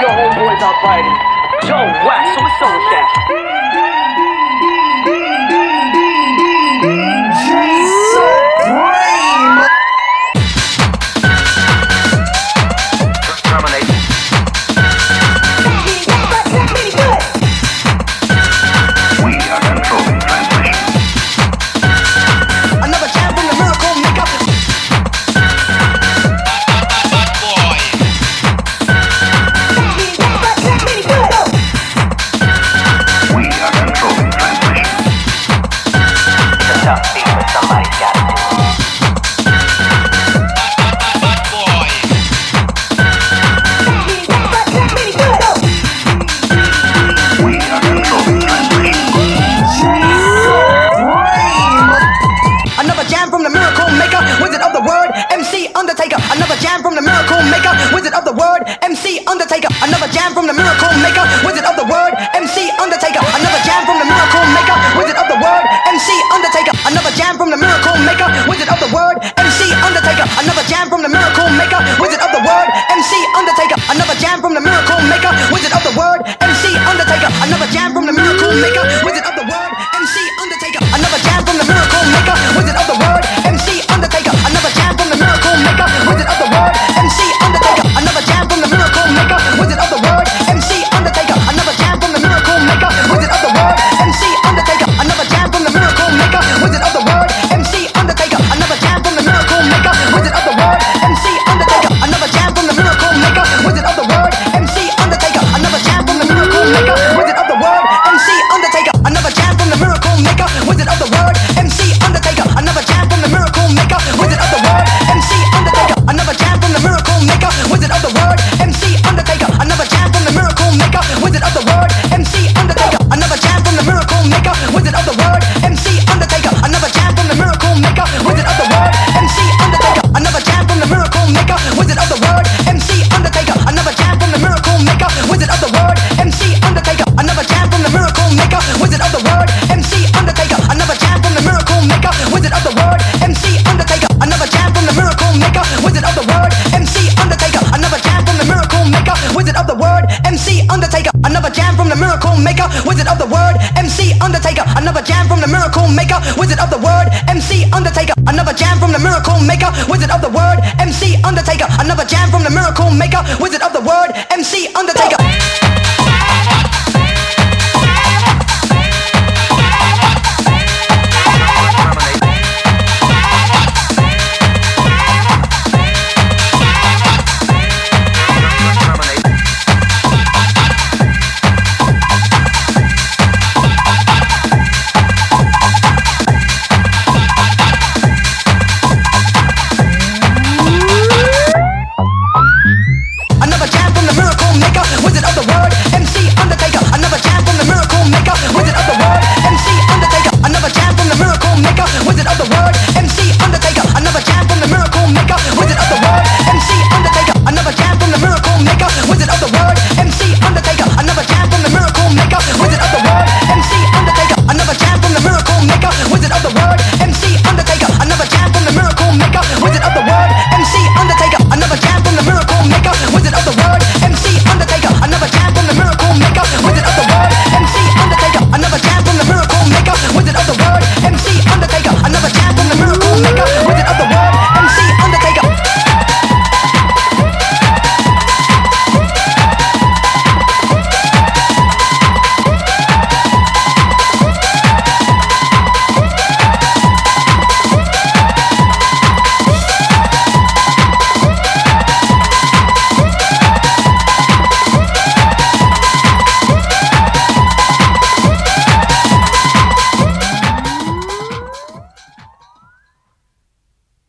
your homeboys out fighting. Joe Wax, so what's up with that? Another jam from the miracle maker, wizard of the word, MC Undertaker. Another jam from the miracle maker, wizard of the word, MC Undertaker. Another jam from the miracle maker, wizard of the word, MC Undertaker. Another jam from the miracle maker, wizard of the word, MC Undertaker. Another jam from the miracle maker, wizard of the word, MC Undertaker. Another jam from the miracle maker, wizard of the word, MC Undertaker. Another jam from the miracle maker, wizard of the word, MC Undertaker. Another jam from the miracle maker, wizard of the word, MC Undertaker. Another jam from the miracle maker, wizard of the word, MC Undertaker. Another jam from the miracle maker, wizard of the word, MC Undertaker. Another jam from the miracle maker, wizard of the word, MC Undertaker. Another jam from the miracle maker, wizard of the word, MC Undertaker. Another jam from the miracle maker, wizard of the word, MC Undertaker. Another jam from the miracle maker, wizard of the word, MC Undertaker. Another jam from the miracle maker, wizard of the word, MC Undertaker. Another jam from the miracle maker, wizard of the word, MC Undertaker. Another jam from the miracle maker, wizard of the word, MC Undertaker. Another jam from the miracle maker, wizard of the word, MC Undertaker. Another jam from the miracle maker, wizard of the word, MC Undertaker. Another jam from the miracle maker, wizard of the word, MC Undertaker. Another jam from the miracle maker, wizard of the word, MC Undertaker. Another jam from the miracle maker, wizard of the word, MC Undertaker. Another jam from the miracle maker, wizard of the word, MC Undertaker. Another jam from the miracle maker, wizard of the word, MC Undertaker. Another jam from the miracle maker, wizard of the word, MC Undertaker. Another jam from the miracle maker, wizard of the word, MC Undertaker. Another jam from the miracle maker, wizard of the word, MC Undertaker. Another jam from the miracle maker, wizard of the word, MC Undertaker. Another jam from the miracle maker, wizard of the word, MC Undertaker. Another jam from the miracle maker, wizard of the word, MC Undertaker. Another jam from the miracle maker, wizard